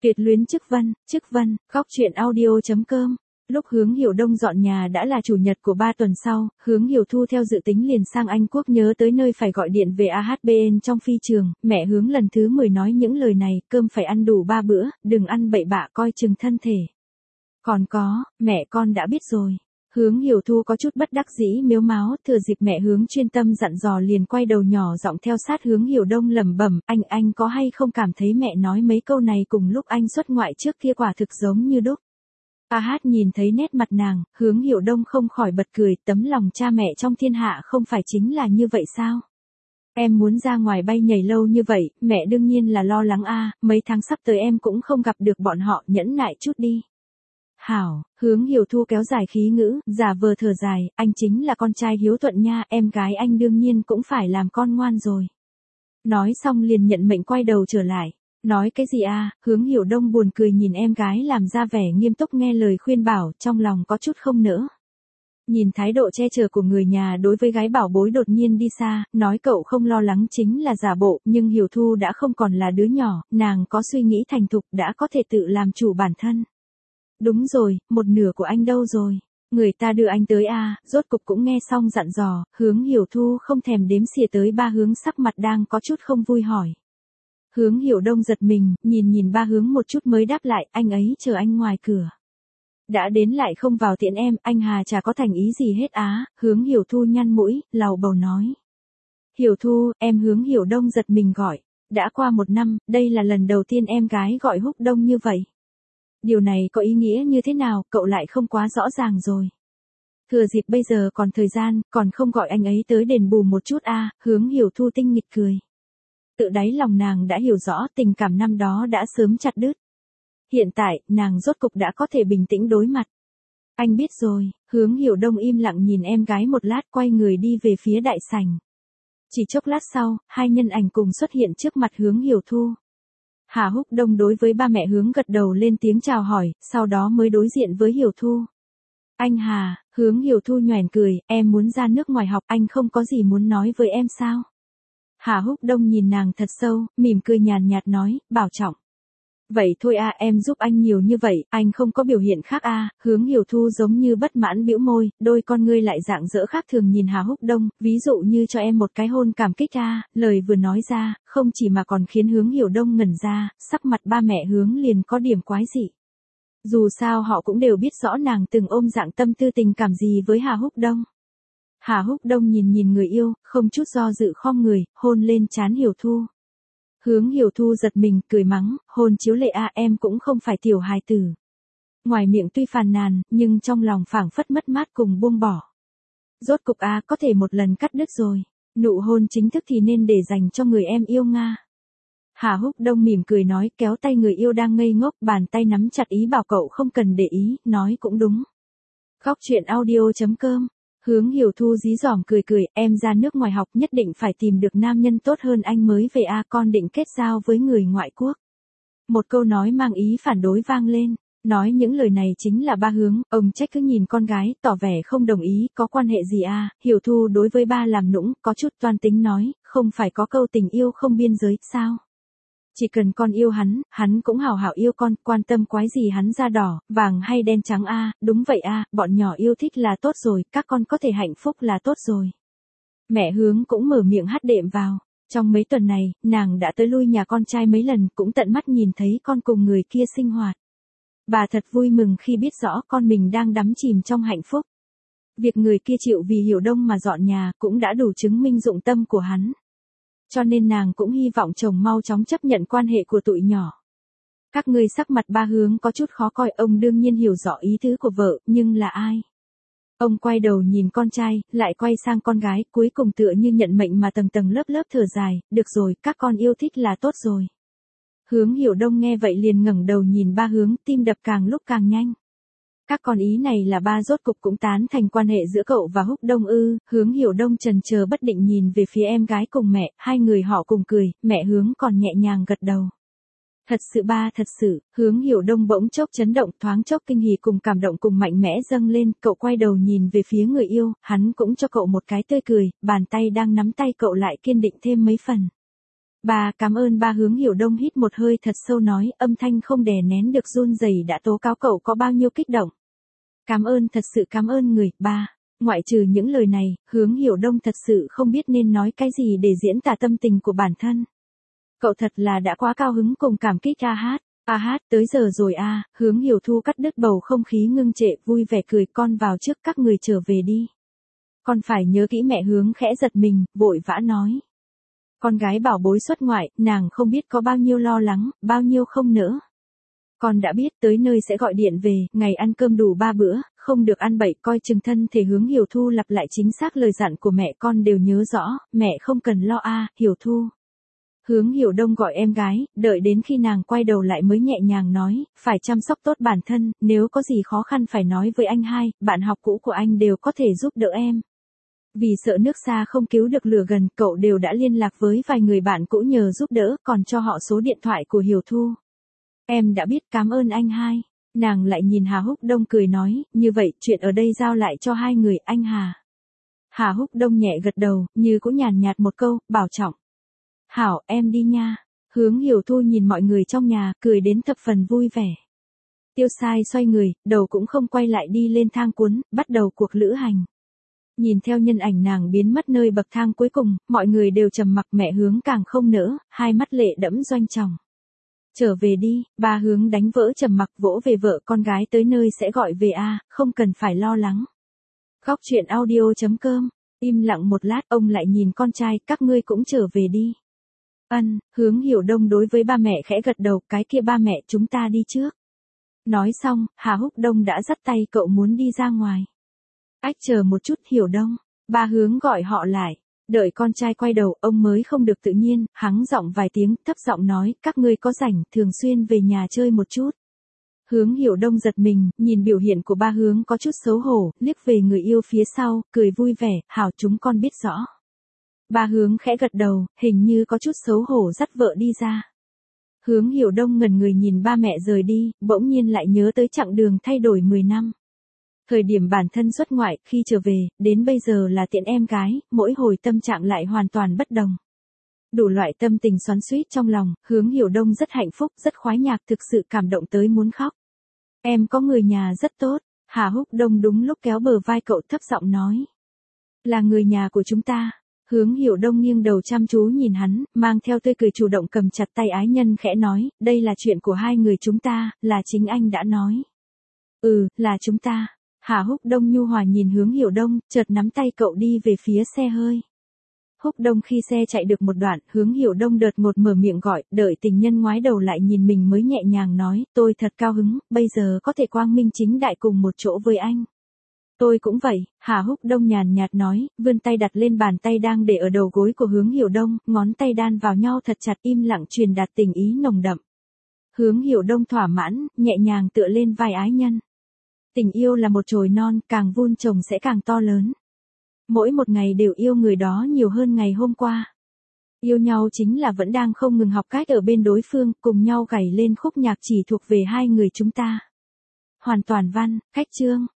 Tuyệt luyến Chức Vân, góc truyện audio.com. Lúc Hướng Hiểu Đông dọn nhà đã là chủ nhật của 3 tuần sau, Hướng Hiểu Thu theo dự tính liền sang Anh Quốc, nhớ tới nơi phải gọi điện về AHBN trong phi trường. Mẹ Hướng lần thứ 10 nói những lời này, cơm phải ăn đủ 3 bữa, đừng ăn bậy bạ, coi chừng thân thể. Còn có, mẹ con đã biết rồi. Hướng Hiểu Thu có chút bất đắc dĩ mếu máo, thừa dịp mẹ Hướng chuyên tâm dặn dò liền quay đầu nhỏ giọng theo sát Hướng Hiểu Đông lẩm bẩm, anh có hay không cảm thấy mẹ nói mấy câu này cùng lúc anh xuất ngoại trước kia quả thực giống như đúc. Nhìn thấy nét mặt nàng, Hướng Hiểu Đông không khỏi bật cười, tấm lòng cha mẹ trong thiên hạ không phải chính là như vậy sao? Em muốn ra ngoài bay nhảy lâu như vậy, mẹ đương nhiên là lo lắng mấy tháng sắp tới em cũng không gặp được bọn họ, nhẫn nại chút đi. Hảo, Hướng Hiểu Thu kéo dài khí ngữ, giả vờ thở dài, anh chính là con trai hiếu thuận nha, em gái anh đương nhiên cũng phải làm con ngoan rồi. Nói xong liền nhận mệnh quay đầu trở lại. Nói cái gì Hướng Hiểu Đông buồn cười nhìn em gái làm ra vẻ nghiêm túc nghe lời khuyên bảo, trong lòng có chút không nỡ. Nhìn thái độ che chở của người nhà đối với gái bảo bối đột nhiên đi xa, nói cậu không lo lắng chính là giả bộ, nhưng Hiểu Thu đã không còn là đứa nhỏ, nàng có suy nghĩ thành thục, đã có thể tự làm chủ bản thân. Đúng rồi, một nửa của anh đâu rồi? Người ta đưa anh tới rốt cục cũng nghe xong dặn dò, Hướng Hiểu Thu không thèm đếm xỉa tới ba Hướng sắc mặt đang có chút không vui hỏi. Hướng Hiểu Đông giật mình, nhìn ba Hướng một chút mới đáp lại, anh ấy chờ anh ngoài cửa. Đã đến lại không vào tiện em, anh Hà chả có thành ý gì hết Hướng Hiểu Thu nhăn mũi, lầu bầu nói. Hiểu Thu, em Hướng Hiểu Đông giật mình gọi. Đã qua 1 năm, đây là lần đầu tiên em gái gọi Húc Đông như vậy. Điều này có ý nghĩa như thế nào, cậu lại không quá rõ ràng rồi. Thừa dịp bây giờ còn thời gian, còn không gọi anh ấy tới đền bù một chút Hướng Hiểu Thu tinh nghịch cười. Tự đáy lòng nàng đã hiểu rõ tình cảm năm đó đã sớm chặt đứt. Hiện tại, nàng rốt cục đã có thể bình tĩnh đối mặt. Anh biết rồi, Hướng Hiểu Đông im lặng nhìn em gái một lát quay người đi về phía đại sảnh. Chỉ chốc lát sau, hai nhân ảnh cùng xuất hiện trước mặt Hướng Hiểu Thu. Hà Húc Đông đối với ba mẹ Hướng gật đầu lên tiếng chào hỏi, sau đó mới đối diện với Hiểu Thu. Anh Hà, Hướng Hiểu Thu nhoẻn cười, em muốn ra nước ngoài học, anh không có gì muốn nói với em sao? Hà Húc Đông nhìn nàng thật sâu, mỉm cười nhàn nhạt nói, bảo trọng. Vậy thôi em giúp anh nhiều như vậy, anh không có biểu hiện khác Hướng Hiểu Thu giống như bất mãn bĩu môi, đôi con ngươi lại rạng rỡ khác thường nhìn Hà Húc Đông, ví dụ như cho em một cái hôn cảm kích lời vừa nói ra, không chỉ mà còn khiến Hướng Hiểu Đông ngẩn ra, sắc mặt ba mẹ Hướng liền có điểm quái dị. Dù sao họ cũng đều biết rõ nàng từng ôm dạng tâm tư tình cảm gì với Hà Húc Đông. Hà Húc Đông nhìn người yêu, không chút do dự khom người, hôn lên trán Hiểu Thu. Hướng Hiểu Thu giật mình, cười mắng, hôn chiếu lệ em cũng không phải tiểu hài tử. Ngoài miệng tuy phàn nàn, nhưng trong lòng phảng phất mất mát cùng buông bỏ. Rốt cục có thể một lần cắt đứt rồi. Nụ hôn chính thức thì nên để dành cho người em yêu Nga. Hà Húc Đông mỉm cười nói, kéo tay người yêu đang ngây ngốc, bàn tay nắm chặt ý bảo cậu không cần để ý, nói cũng đúng. Góc truyện audio.com. Hướng Hiểu Thu dí dỏm cười, em ra nước ngoài học nhất định phải tìm được nam nhân tốt hơn anh mới về con định kết giao với người ngoại quốc. Một câu nói mang ý phản đối vang lên, nói những lời này chính là ba Hướng, ông trách cứ nhìn con gái, tỏ vẻ không đồng ý, có quan hệ gì Hiểu Thu đối với ba làm nũng, có chút toan tính nói, không phải có câu tình yêu không biên giới, sao? Chỉ cần con yêu hắn cũng hảo hảo yêu con, quan tâm quái gì hắn da đỏ, vàng hay đen trắng đúng vậy bọn nhỏ yêu thích là tốt rồi, các con có thể hạnh phúc là tốt rồi. Mẹ Hướng cũng mở miệng hát đệm vào, trong mấy tuần này, nàng đã tới lui nhà con trai mấy lần, cũng tận mắt nhìn thấy con cùng người kia sinh hoạt. Bà thật vui mừng khi biết rõ con mình đang đắm chìm trong hạnh phúc. Việc người kia chịu vì Hiểu Đông mà dọn nhà cũng đã đủ chứng minh dụng tâm của hắn. Cho nên nàng cũng hy vọng chồng mau chóng chấp nhận quan hệ của tụi nhỏ. Các ngươi sắc mặt ba Hướng có chút khó coi, ông đương nhiên hiểu rõ ý tứ của vợ, nhưng là ai? Ông quay đầu nhìn con trai, lại quay sang con gái, cuối cùng tựa như nhận mệnh mà tầng lớp thở dài, được rồi, các con yêu thích là tốt rồi. Hướng Hiểu Đông nghe vậy liền ngẩng đầu nhìn ba Hướng, tim đập càng lúc càng nhanh. Các con ý này là ba rốt cục cũng tán thành quan hệ giữa cậu và Húc Đông Hướng Hiểu Đông chần chờ bất định nhìn về phía em gái cùng mẹ, hai người họ cùng cười, mẹ Hướng còn nhẹ nhàng gật đầu. Thật sự ba, thật sự, Hướng Hiểu Đông bỗng chốc chấn động, thoáng chốc kinh hỉ cùng cảm động cùng mạnh mẽ dâng lên, cậu quay đầu nhìn về phía người yêu, hắn cũng cho cậu một cái tươi cười, bàn tay đang nắm tay cậu lại kiên định thêm mấy phần. Ba cảm ơn ba. Hướng Hiểu Đông hít một hơi thật sâu nói, âm thanh không đè nén được run rẩy đã tố cáo cậu có bao nhiêu kích động. Cảm ơn, thật sự cảm ơn người, ba. Ngoại trừ những lời này, Hướng Hiểu Đông thật sự không biết nên nói cái gì để diễn tả tâm tình của bản thân. Cậu thật là đã quá cao hứng cùng cảm kích a hát. A hát, tới giờ rồi a. Hướng Hiểu Thu cắt đứt bầu không khí ngưng trệ, vui vẻ cười, con vào trước, các người trở về đi. Con phải nhớ kỹ. Mẹ Hướng khẽ giật mình, vội vã nói. Con gái bảo bối xuất ngoại, nàng không biết có bao nhiêu lo lắng, bao nhiêu không nỡ. Con đã biết, tới nơi sẽ gọi điện về, ngày ăn cơm đủ 3 bữa, không được ăn bậy, coi chừng thân thể. Hướng Hiểu Thu lặp lại chính xác lời dặn của mẹ, con đều nhớ rõ, mẹ không cần lo a. Hiểu Thu. Hướng Hiểu Đông gọi em gái, đợi đến khi nàng quay đầu lại mới nhẹ nhàng nói, phải chăm sóc tốt bản thân, nếu có gì khó khăn phải nói với anh hai, bạn học cũ của anh đều có thể giúp đỡ em. Vì sợ nước xa không cứu được lửa gần, cậu đều đã liên lạc với vài người bạn cũ nhờ giúp đỡ, còn cho họ số điện thoại của Hiểu Thu. Em đã biết, cảm ơn anh hai. Nàng lại nhìn Hà Húc Đông cười nói, như vậy, chuyện ở đây giao lại cho hai người, anh Hà. Hà Húc Đông nhẹ gật đầu, như cũng nhàn nhạt một câu, bảo trọng. Hảo, em đi nha. Hướng Hiểu Thu nhìn mọi người trong nhà, cười đến thập phần vui vẻ. Tiêu Sai xoay người, đầu cũng không quay lại đi lên thang cuốn, bắt đầu cuộc lữ hành. Nhìn theo nhân ảnh nàng biến mất nơi bậc thang cuối cùng, mọi người đều trầm mặc. Mẹ Hướng càng không nỡ, hai mắt lệ đẫm doanh tròng. Trở về đi. Ba Hướng đánh vỡ trầm mặc, vỗ về vợ, con gái tới nơi sẽ gọi về a, không cần phải lo lắng. Góc truyện audio.com. Im lặng một lát, ông lại nhìn con trai, các ngươi cũng trở về đi. Ân. Hướng Hiểu Đông đối với ba mẹ khẽ gật đầu, cái kia ba mẹ, chúng ta đi trước. Nói xong, Hà Húc Đông đã dắt tay cậu muốn đi ra ngoài. Ách, chờ một chút, Hiểu Đông. Ba Hướng gọi họ lại. Đợi con trai quay đầu, ông mới không được tự nhiên, hắng giọng vài tiếng, thấp giọng nói, các ngươi có rảnh, thường xuyên về nhà chơi một chút. Hướng Hiểu Đông giật mình, nhìn biểu hiện của ba Hướng có chút xấu hổ, liếc về người yêu phía sau, cười vui vẻ, hảo, chúng con biết rõ. Ba Hướng khẽ gật đầu, hình như có chút xấu hổ dắt vợ đi ra. Hướng Hiểu Đông ngẩn người nhìn ba mẹ rời đi, bỗng nhiên lại nhớ tới chặng đường thay đổi 10 năm. Thời điểm bản thân xuất ngoại, khi trở về, đến bây giờ là tiện em gái, mỗi hồi tâm trạng lại hoàn toàn bất đồng. Đủ loại tâm tình xoắn xuýt trong lòng, Hướng Hiểu Đông rất hạnh phúc, rất khoái nhạc, thực sự cảm động tới muốn khóc. Em có người nhà rất tốt. Hà Húc Đông đúng lúc kéo bờ vai cậu, thấp giọng nói. Là người nhà của chúng ta. Hướng Hiểu Đông nghiêng đầu chăm chú nhìn hắn, mang theo tươi cười, chủ động cầm chặt tay ái nhân, khẽ nói, đây là chuyện của hai người chúng ta, là chính anh đã nói. Ừ, là chúng ta. Hà Húc Đông nhu hòa nhìn Hướng Hiểu Đông, chợt nắm tay cậu đi về phía xe hơi. Húc Đông khi xe chạy được một đoạn, Hướng Hiểu Đông đột ngột mở miệng gọi, đợi tình nhân ngoái đầu lại nhìn mình mới nhẹ nhàng nói, tôi thật cao hứng, bây giờ có thể quang minh chính đại cùng một chỗ với anh. Tôi cũng vậy. Hà Húc Đông nhàn nhạt nói, vươn tay đặt lên bàn tay đang để ở đầu gối của Hướng Hiểu Đông, ngón tay đan vào nhau thật chặt, im lặng truyền đạt tình ý nồng đậm. Hướng Hiểu Đông thỏa mãn, nhẹ nhàng tựa lên vai ái nhân. Tình yêu là một chồi non, càng vun trồng sẽ càng to lớn. Mỗi một ngày đều yêu người đó nhiều hơn ngày hôm qua. Yêu nhau chính là vẫn đang không ngừng học cách ở bên đối phương, cùng nhau gảy lên khúc nhạc chỉ thuộc về hai người chúng ta. Hoàn toàn văn, cách chương.